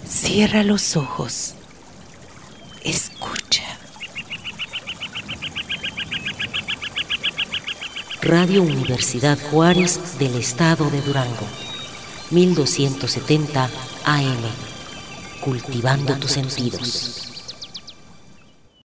Cierra los ojos. Escucha. Radio Universidad Juárez del Estado de Durango, 1270 AM. Cultivando tus sentidos.